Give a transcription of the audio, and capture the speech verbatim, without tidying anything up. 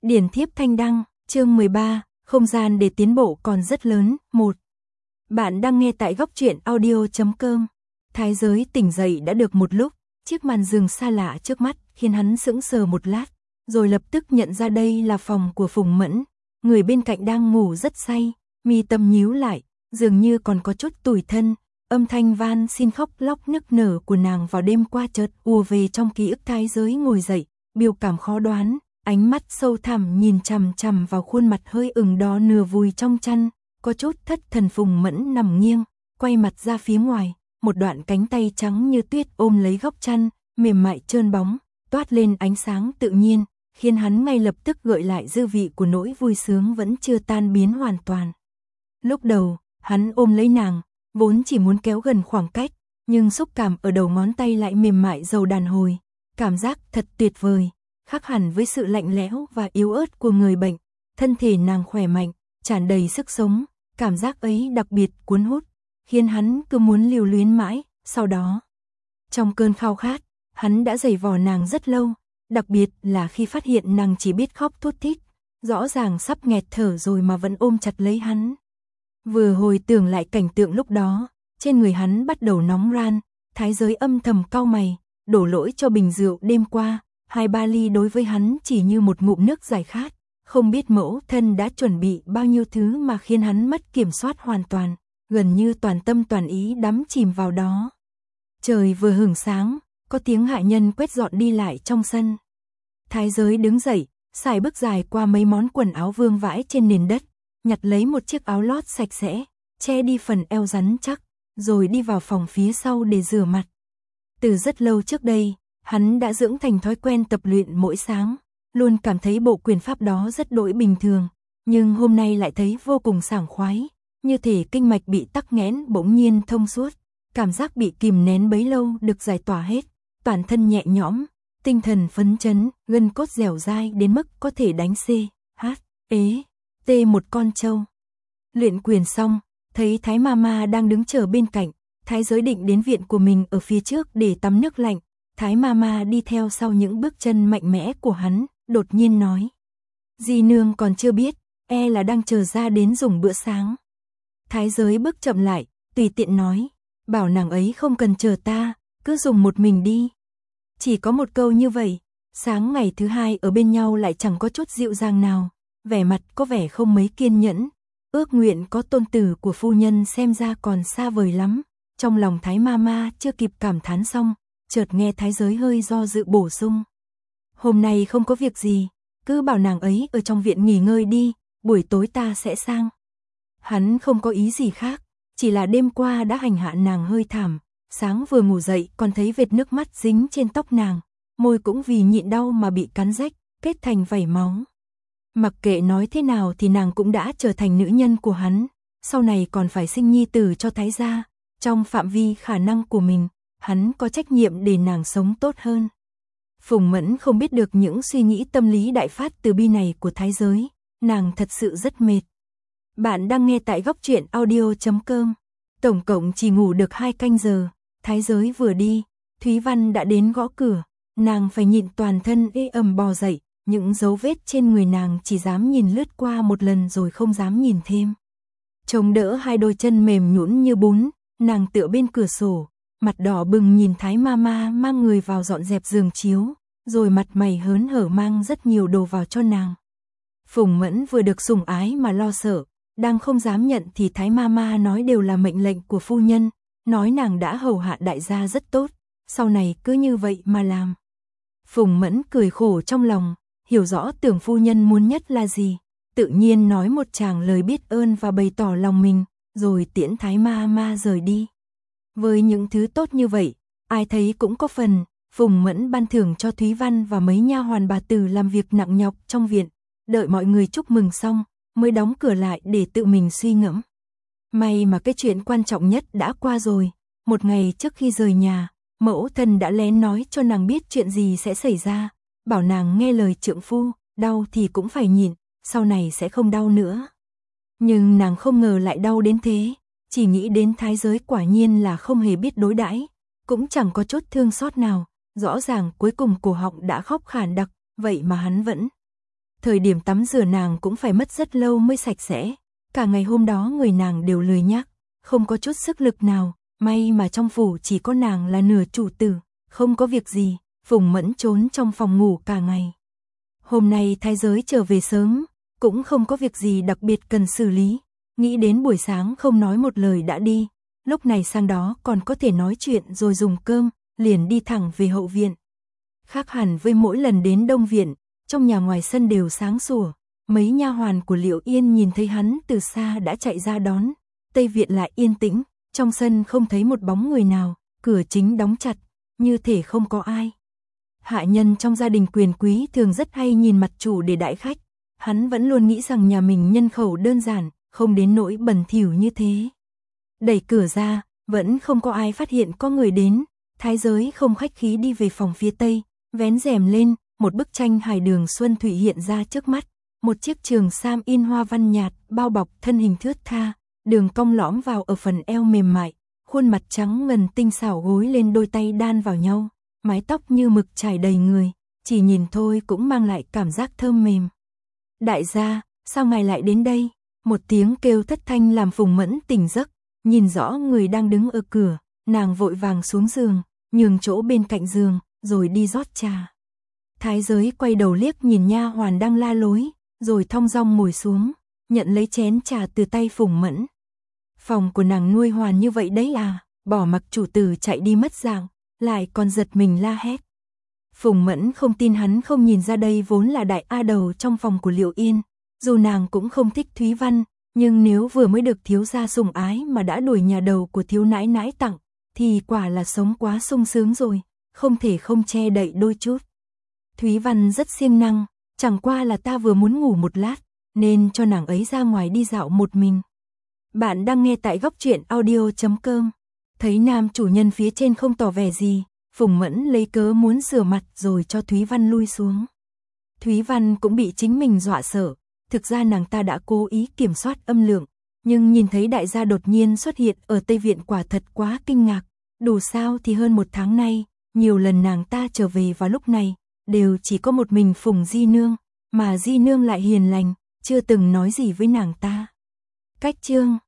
Điển thiếp thanh đăng, chương mười ba, không gian để tiến bộ còn rất lớn. Một. Bạn đang nghe tại góc truyện audio chấm com. Thái giới tỉnh dậy đã được một lúc, chiếc màn giường xa lạ trước mắt khiến hắn sững sờ một lát, rồi lập tức nhận ra đây là phòng của Phùng Mẫn. Người bên cạnh đang ngủ rất say, mi tâm nhíu lại, dường như còn có chút tủi thân. Âm thanh van xin khóc lóc nức nở của nàng vào đêm qua chợt ùa về trong ký ức. Thái giới ngồi dậy, biểu cảm khó đoán, ánh mắt sâu thẳm nhìn chằm chằm vào khuôn mặt hơi ửng đỏ nửa vùi trong chăn, có chút thất thần. Phùng Mẫn nằm nghiêng, quay mặt ra phía ngoài, một đoạn cánh tay trắng như tuyết ôm lấy góc chăn, mềm mại trơn bóng, toát lên ánh sáng tự nhiên, khiến hắn ngay lập tức gợi lại dư vị của nỗi vui sướng vẫn chưa tan biến hoàn toàn. Lúc đầu, hắn ôm lấy nàng, vốn chỉ muốn kéo gần khoảng cách, nhưng xúc cảm ở đầu ngón tay lại mềm mại dầu đàn hồi, cảm giác thật tuyệt vời, khác hẳn với sự lạnh lẽo và yếu ớt của người bệnh. Thân thể nàng khỏe mạnh, tràn đầy sức sống, cảm giác ấy đặc biệt cuốn hút, khiến hắn cứ muốn lưu luyến mãi. Sau đó, trong cơn khao khát, hắn đã giày vò nàng rất lâu, đặc biệt là khi phát hiện nàng chỉ biết khóc thút thít, rõ ràng sắp nghẹt thở rồi mà vẫn ôm chặt lấy hắn. Vừa hồi tưởng lại cảnh tượng lúc đó, trên người hắn bắt đầu nóng ran, Thái giới âm thầm cau mày, đổ lỗi cho bình rượu đêm qua, hai ba ly đối với hắn chỉ như một ngụm nước giải khát, không biết mẫu thân đã chuẩn bị bao nhiêu thứ mà khiến hắn mất kiểm soát hoàn toàn, gần như toàn tâm toàn ý đắm chìm vào đó. Trời vừa hửng sáng, có tiếng hạ nhân quét dọn đi lại trong sân. Thái giới đứng dậy, xài bước dài qua mấy món quần áo vương vãi trên nền đất, nhặt lấy một chiếc áo lót sạch sẽ, che đi phần eo rắn chắc, rồi đi vào phòng phía sau để rửa mặt. Từ rất lâu trước đây, hắn đã dưỡng thành thói quen tập luyện mỗi sáng, luôn cảm thấy bộ quyền pháp đó rất đỗi bình thường, nhưng hôm nay lại thấy vô cùng sảng khoái, như thể kinh mạch bị tắc nghẽn bỗng nhiên thông suốt, cảm giác bị kìm nén bấy lâu được giải tỏa hết, toàn thân nhẹ nhõm, tinh thần phấn chấn, gân cốt dẻo dai đến mức có thể đánh C, H, ế, T một con trâu. Luyện quyền xong, thấy Thái Mama đang đứng chờ bên cạnh, Thái giới định đến viện của mình ở phía trước để tắm nước lạnh. Thái Mama đi theo sau những bước chân mạnh mẽ của hắn, đột nhiên nói: "Di nương còn chưa biết, e là đang chờ ra đến dùng bữa sáng." Thái giới bước chậm lại, tùy tiện nói: "Bảo nàng ấy không cần chờ ta, cứ dùng một mình đi." Chỉ có một câu như vậy, sáng ngày thứ hai ở bên nhau lại chẳng có chút dịu dàng nào, vẻ mặt có vẻ không mấy kiên nhẫn. Ước nguyện có tôn tử của phu nhân xem ra còn xa vời lắm. Trong lòng Thái Mama chưa kịp cảm thán xong, chợt nghe Thái giới hơi do dự bổ sung: "Hôm nay không có việc gì, cứ bảo nàng ấy ở trong viện nghỉ ngơi đi, buổi tối ta sẽ sang." Hắn không có ý gì khác, chỉ là đêm qua đã hành hạ nàng hơi thảm, sáng vừa ngủ dậy còn thấy vệt nước mắt dính trên tóc nàng, môi cũng vì nhịn đau mà bị cắn rách, kết thành vảy máu. Mặc kệ nói thế nào thì nàng cũng đã trở thành nữ nhân của hắn, sau này còn phải sinh nhi tử cho Thái gia, trong phạm vi khả năng của mình, hắn có trách nhiệm để nàng sống tốt hơn. Phùng Mẫn không biết được những suy nghĩ tâm lý đại phát từ bi này của Thái giới, nàng thật sự rất mệt. Bạn đang nghe tại góc truyện audio chấm com. Tổng cộng chỉ ngủ được hai canh giờ, Thái giới vừa đi, Thúy Văn đã đến gõ cửa, nàng phải nhịn toàn thân ê ẩm bò dậy, những dấu vết trên người nàng chỉ dám nhìn lướt qua một lần rồi không dám nhìn thêm. Chống đỡ hai đôi chân mềm nhũn như bún, nàng tựa bên cửa sổ, mặt đỏ bừng nhìn Thái Mama mang người vào dọn dẹp giường chiếu, rồi mặt mày hớn hở mang rất nhiều đồ vào cho nàng. Phùng Mẫn vừa được sủng ái mà lo sợ, đang không dám nhận thì Thái Mama nói đều là mệnh lệnh của phu nhân, nói nàng đã hầu hạ đại gia rất tốt, sau này cứ như vậy mà làm. Phùng Mẫn cười khổ trong lòng, hiểu rõ tưởng phu nhân muốn nhất là gì, tự nhiên nói một tràng lời biết ơn và bày tỏ lòng mình, rồi tiễn Thái Mama rời đi. Với những thứ tốt như vậy, ai thấy cũng có phần. Phùng Mẫn ban thưởng cho Thúy Văn và mấy nha hoàn bà tử làm việc nặng nhọc trong viện, đợi mọi người chúc mừng xong, mới đóng cửa lại để tự mình suy ngẫm. May mà cái chuyện quan trọng nhất đã qua rồi, một ngày trước khi rời nhà, mẫu thân đã lén nói cho nàng biết chuyện gì sẽ xảy ra, bảo nàng nghe lời trượng phu, đau thì cũng phải nhịn, sau này sẽ không đau nữa. Nhưng nàng không ngờ lại đau đến thế, chỉ nghĩ đến Thái giới quả nhiên là không hề biết đối đãi, cũng chẳng có chút thương xót nào, rõ ràng cuối cùng cổ họng đã khóc khản đặc, vậy mà hắn vẫn Thời điểm tắm rửa nàng cũng phải mất rất lâu mới sạch sẽ. Cả ngày hôm đó người nàng đều lười nhác, không có chút sức lực nào. May mà trong phủ chỉ có nàng là nửa chủ tử, không có việc gì. Phùng Mẫn trốn trong phòng ngủ cả ngày. Hôm nay thái giới trở về sớm, cũng không có việc gì đặc biệt cần xử lý. Nghĩ đến buổi sáng không nói một lời đã đi. Lúc này sang đó còn có thể nói chuyện rồi dùng cơm, liền đi thẳng về hậu viện. Khác hẳn với mỗi lần đến Đông Viện, trong nhà ngoài sân đều sáng sủa. Mấy nha hoàn của Liệu Yên nhìn thấy hắn từ xa đã chạy ra đón. Tây Viện lại yên tĩnh, trong sân không thấy một bóng người nào, cửa chính đóng chặt, như thể không có ai. Hạ nhân trong gia đình quyền quý thường rất hay nhìn mặt chủ để đãi khách. Hắn vẫn luôn nghĩ rằng nhà mình nhân khẩu đơn giản, không đến nỗi bẩn thỉu như thế. Đẩy cửa ra, vẫn không có ai phát hiện có người đến. Thái giới không khách khí đi về phòng phía tây, vén rèm lên, một bức tranh hải đường xuân thủy hiện ra trước mắt. Một chiếc trường sam in hoa văn nhạt, bao bọc thân hình thướt tha, đường cong lõm vào ở phần eo mềm mại, khuôn mặt trắng ngần tinh xảo gối lên đôi tay đan vào nhau, mái tóc như mực trải đầy người, chỉ nhìn thôi cũng mang lại cảm giác thơm mềm. Đại gia, sao ngài lại đến đây? Một tiếng kêu thất thanh làm Phùng Mẫn tỉnh giấc, nhìn rõ người đang đứng ở cửa, nàng vội vàng xuống giường, nhường chỗ bên cạnh giường, rồi đi rót trà. Thái giới quay đầu liếc nhìn nha hoàn đang la lối, rồi thong dong ngồi xuống, nhận lấy chén trà từ tay Phùng Mẫn. Phòng của nàng nuôi hoàn như vậy đấy à, bỏ mặc chủ tử chạy đi mất dạng, lại còn giật mình la hét. Phùng Mẫn không tin hắn không nhìn ra đây vốn là đại a đầu trong phòng của Liệu Yên, dù nàng cũng không thích Thúy Văn, nhưng nếu vừa mới được thiếu gia sủng ái mà đã đuổi nhà đầu của thiếu nãi nãi tặng, thì quả là sống quá sung sướng rồi, không thể không che đậy đôi chút. Thúy Văn rất siêng năng, chẳng qua là ta vừa muốn ngủ một lát, nên cho nàng ấy ra ngoài đi dạo một mình. Bạn đang nghe tại góc truyện audio chấm com. Thấy nam chủ nhân phía trên không tỏ vẻ gì, Phùng Mẫn lấy cớ muốn rửa mặt rồi cho Thúy Văn lui xuống. Thúy Văn cũng bị chính mình dọa sợ, thực ra nàng ta đã cố ý kiểm soát âm lượng, nhưng nhìn thấy đại gia đột nhiên xuất hiện ở Tây Viện quả thật quá kinh ngạc. Đủ sao thì hơn một tháng nay, nhiều lần nàng ta trở về vào lúc này, đều chỉ có một mình Phùng Di Nương, mà Di Nương lại hiền lành, chưa từng nói gì với nàng ta. Cách chương